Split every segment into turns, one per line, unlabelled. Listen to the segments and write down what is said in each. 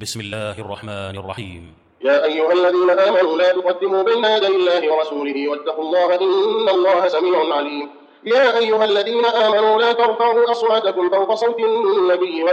بسم الله الرحمن الرحيم.
يا أيها الذين آمنوا لا تقدموا بين يدي الله ورسوله واتقوا الله إن الله سميع عليم. يا أيها الذين آمنوا لا ترفعوا أصواتكم فوق صوت النبي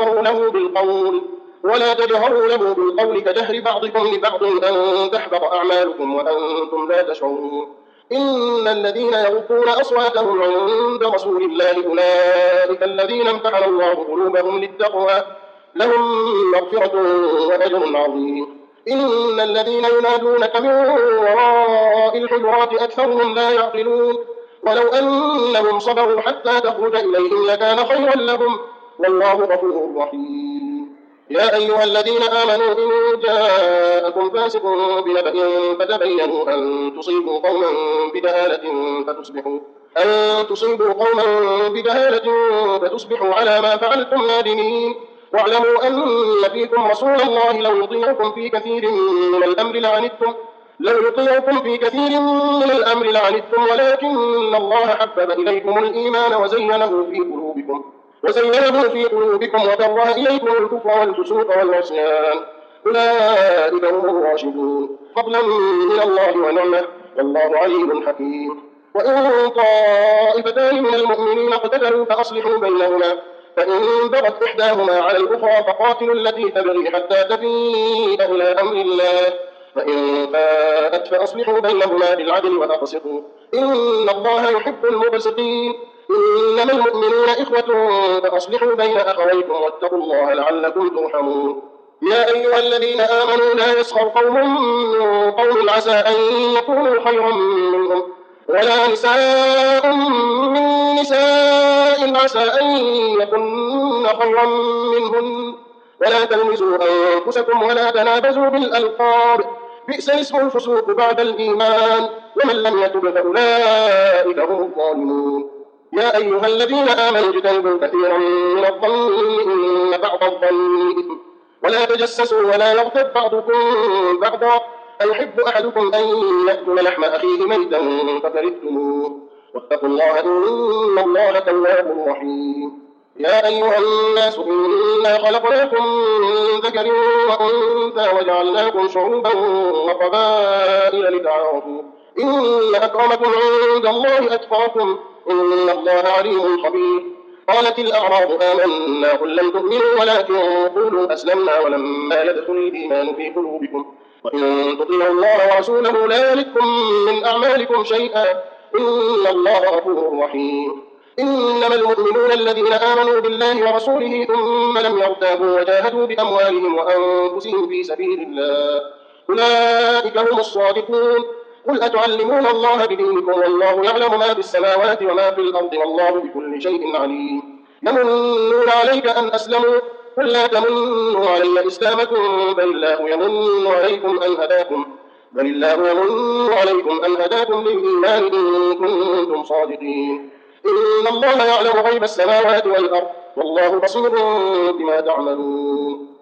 ولا تجهروا له بالقول كجهر بعضكم لبعض أن تحبط أعمالكم وأنتم لا تشعرون. إن الذين يغضون أصواتهم عند رسول الله أولئك الذين امتحن الله قلوبهم للتقوى لهم مغفرة وأجر عظيم. إن الذين ينادونك من وراء الحجرات أكثرهم لا يعقلون. ولو أنهم صبروا حتى تخرج إليهم لكان خيرا لهم والله غفور رحيم. يا أيها الذين آمنوا إن جاءكم فاسق بنبأ فتبينوا أن تصيبوا قوما بجهالة فتصبحوا على ما فعلتم نادمين. واعلموا أن فيكم رسول الله لو يطيعكم في كثير من الأمر لعنتم ولكن الله حبب إليكم الإيمان وزينه في قلوبكم وكره إليكم الكفر والفسوق والعصيان أولئك هم الراشدون فضلا من الله ونعمه والله عليم حكيم. وإن طائفتان من المؤمنين اقتتلوا فأصلحوا بينهما فإن بغت إحداهما على الأخرى فقاتلوا التي تبغي حتى تفيء إلى أمر الله فإن فاءت فأصلحوا بينهما بالعدل وأقسطوا إن الله يحب المقسطين. إنما المؤمنون إخوة فأصلحوا بين أخويكم واتقوا الله لعلكم ترحمون. يا أيها الذين آمنوا لا يسخر قوم من قوم عسى أن يكونوا خيرا منهم ولا نساء من نساء عسى أن يكن خيرا منهن ولا تلمزوا أنفسكم ولا تنابزوا بالألقاب بئس الاسم الفسوق بعد الإيمان ومن لم يتب فأولئك هم الظالمون. يا أيها الذين آمنوا اجتنبوا كثيرا من الظن إن بعض الظن إثم ولا تجسسوا ولا يغتب بعضكم بعضا أيحب أحدكم أن يأكل لحم أخيه ميتا فكرهتموه واتقوا الله إن الله تواب رحيم. يا أيها الناس إنا خلقناكم من ذكر وأنثى وجعلناكم شعوبا وقبائل لتعارفوا إن أكرمكم عند الله أتقاكم إن الله عليم خبير. قالت الأعراب آمنا قل لم تؤمنوا ولكن قولوا أسلمنا ولما يدخل الإيمان في قلوبكم وإن تطيعوا الله ورسوله لا يلدكم من أعمالكم شيئا إن الله غفور رحيم. إنما المؤمنون الذين آمنوا بالله ورسوله ثم لم يرتابوا وجاهدوا بأموالهم وأنفسهم في سبيل الله أولئك هم الصادقون. قل أتعلمون الله بدينكم والله يعلم ما في السماوات وما في الأرض والله بكل شيء عليم. يمنون عليك أن أسلموا قل لا تمنوا علي إسلامكم بل الله يمن عليكم أن هداكم للإيمان إن كنتم صادقين. إن الله يعلم غيب السماوات والأرض والله بصير بما تعملون.